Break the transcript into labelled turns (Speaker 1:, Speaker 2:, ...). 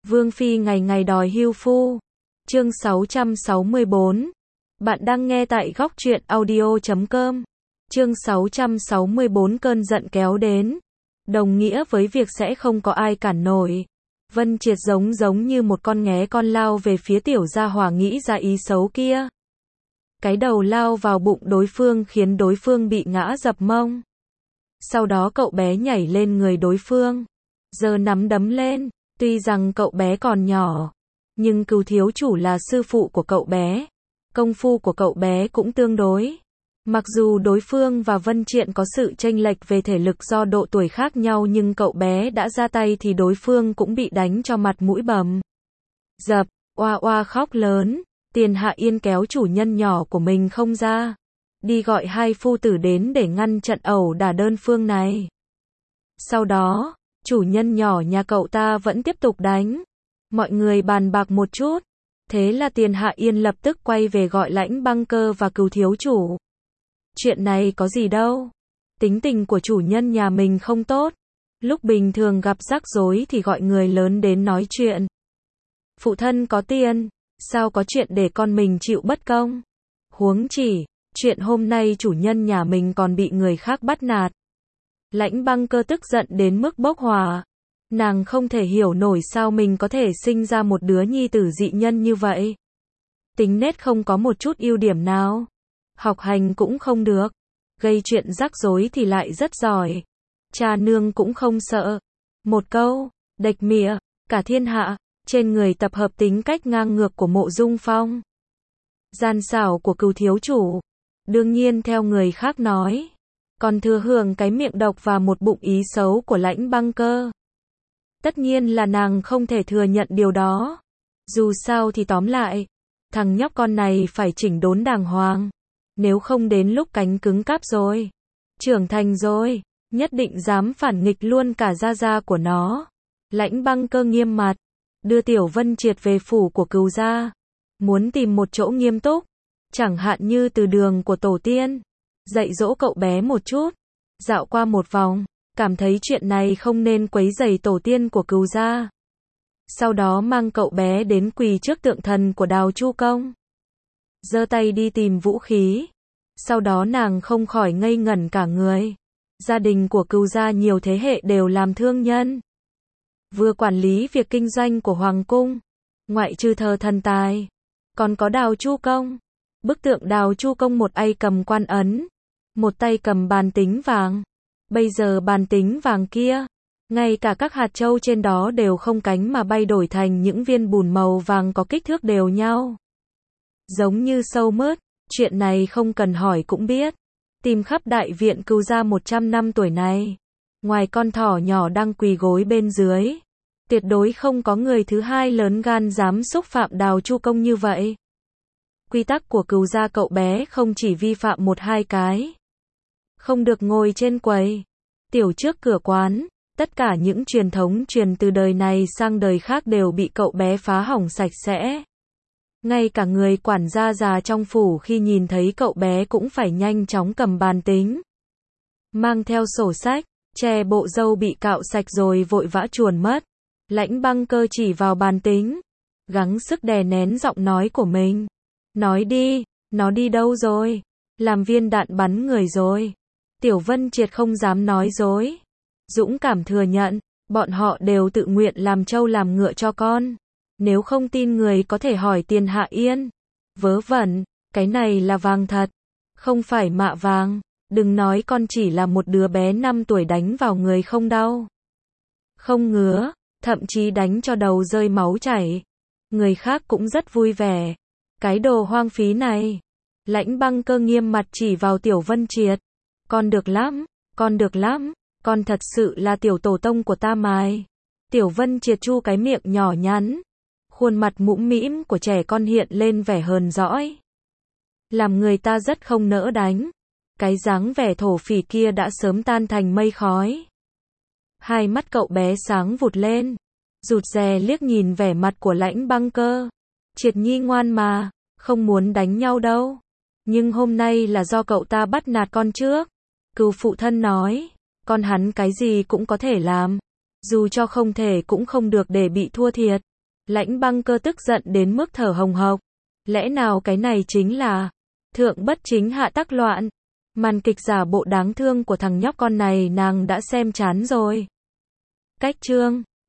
Speaker 1: Vương Phi ngày ngày đòi hưu phu. Chương 664. Bạn đang nghe tại góc truyện audio.com. Chương 664 cơn giận kéo đến. Đồng nghĩa với việc sẽ không có ai cản nổi. Vân Triệt giống như một con nghé con lao về phía tiểu gia hỏa nghĩ ra ý xấu kia. Cái đầu lao vào bụng đối phương khiến đối phương bị ngã dập mông. Sau đó cậu bé nhảy lên người đối phương, giơ nắm đấm lên. Tuy rằng cậu bé còn nhỏ, nhưng Cửu thiếu chủ là sư phụ của cậu bé. Công phu của cậu bé cũng tương đối. Mặc dù đối phương và Vân Triệt có sự chênh lệch về thể lực do độ tuổi khác nhau nhưng cậu bé đã ra tay thì đối phương cũng bị đánh cho mặt mũi bầm dập, oa oa khóc lớn. Tiền Hạ Yên kéo chủ nhân nhỏ của mình không ra, đi gọi hai phu tử đến để ngăn trận ẩu đả đơn phương này. Sau đó, chủ nhân nhỏ nhà cậu ta vẫn tiếp tục đánh. Mọi người bàn bạc một chút, thế là Tiền Hạ Yên lập tức quay về gọi Lãnh Băng Cơ và Cửu thiếu chủ. Chuyện này có gì đâu, tính tình của chủ nhân nhà mình không tốt, lúc bình thường gặp rắc rối thì gọi người lớn đến nói chuyện. Phụ thân có tiền, sao có chuyện để con mình chịu bất công? Huống chỉ, chuyện hôm nay chủ nhân nhà mình còn bị người khác bắt nạt. Lãnh Băng Cơ tức giận đến mức bốc hỏa. Nàng không thể hiểu nổi sao mình có thể sinh ra một đứa nhi tử dị nhân như vậy. Tính nết không có một chút ưu điểm nào. Học hành cũng không được. Gây chuyện rắc rối thì lại rất giỏi. Cha nương cũng không sợ. Một câu, địch mịa, cả thiên hạ, trên người tập hợp tính cách ngang ngược của Mộ Dung Phong. Gian xảo của Cửu thiếu chủ. Đương nhiên theo người khác nói. Còn thừa hưởng cái miệng độc và một bụng ý xấu của Lãnh Băng Cơ. Tất nhiên là nàng không thể thừa nhận điều đó. Dù sao thì tóm lại, thằng nhóc con này phải chỉnh đốn đàng hoàng. Nếu không đến lúc cánh cứng cáp rồi, trưởng thành rồi, nhất định dám phản nghịch luôn cả gia gia của nó. Lãnh Băng Cơ nghiêm mặt, đưa Tiểu Vân Triệt về phủ của Cửu gia. Muốn tìm một chỗ nghiêm túc, chẳng hạn như từ đường của tổ tiên. Dạy dỗ cậu bé một chút, dạo qua một vòng, cảm thấy chuyện này không nên quấy rầy tổ tiên của Cửu gia. Sau đó mang cậu bé đến quỳ trước tượng thần của Đào Chu Công. Giơ tay đi tìm vũ khí. Sau đó nàng không khỏi ngây ngẩn cả người. Gia đình của Cửu gia nhiều thế hệ đều làm thương nhân. Vừa quản lý việc kinh doanh của Hoàng cung, ngoại trừ thờ thần tài, còn có Đào Chu Công. Bức tượng Đào Chu Công một tay cầm quan ấn, một tay cầm bàn tính vàng. Bây giờ bàn tính vàng kia, ngay cả các hạt châu trên đó đều không cánh mà bay đổi thành những viên bùn màu vàng có kích thước đều nhau. Giống như sâu mớt, chuyện này không cần hỏi cũng biết. Tìm khắp đại viện Cửu gia 100 năm tuổi này, ngoài con thỏ nhỏ đang quỳ gối bên dưới, tuyệt đối không có người thứ hai lớn gan dám xúc phạm Đào Chu Công như vậy. Quy tắc của Cửu gia cậu bé không chỉ vi phạm một hai cái. Không được ngồi trên quầy, tiểu trước cửa quán, tất cả những truyền thống truyền từ đời này sang đời khác đều bị cậu bé phá hỏng sạch sẽ. Ngay cả người quản gia già trong phủ khi nhìn thấy cậu bé cũng phải nhanh chóng cầm bàn tính, mang theo sổ sách, che bộ râu bị cạo sạch rồi vội vã chuồn mất. Lãnh Băng Cơ chỉ vào bàn tính, gắng sức đè nén giọng nói của mình. Nói đi, nó đi đâu rồi? Làm viên đạn bắn người rồi. Tiểu Vân Triệt không dám nói dối. Dũng cảm thừa nhận, bọn họ đều tự nguyện làm trâu làm ngựa cho con. Nếu không tin người có thể hỏi Tiền Hạ Yên. Vớ vẩn, cái này là vàng thật, không phải mạ vàng. Đừng nói con chỉ là một đứa bé 5 tuổi đánh vào người không đau, không ngứa, thậm chí đánh cho đầu rơi máu chảy. Người khác cũng rất vui vẻ. Cái đồ hoang phí này. Lãnh Băng Cơ nghiêm mặt chỉ vào Tiểu Vân Triệt. Con được lắm, con được lắm, con thật sự là tiểu tổ tông của ta mài. Tiểu Vân Triệt chu cái miệng nhỏ nhắn. Khuôn mặt mũm mĩm của trẻ con hiện lên vẻ hờn dõi. Làm người ta rất không nỡ đánh. Cái dáng vẻ thổ phỉ kia đã sớm tan thành mây khói. Hai mắt cậu bé sáng vụt lên. Rụt rè liếc nhìn vẻ mặt của Lãnh Băng Cơ. Triệt nhi ngoan mà, không muốn đánh nhau đâu. Nhưng hôm nay là do cậu ta bắt nạt con trước. Cửu phụ thân nói, con hắn cái gì cũng có thể làm. Dù cho không thể cũng không được để bị thua thiệt. Lãnh Băng Cơ tức giận đến mức thở hồng hộc. Lẽ nào cái này chính là thượng bất chính hạ tắc loạn? Màn kịch giả bộ đáng thương của thằng nhóc con này nàng đã xem chán rồi. Cách chương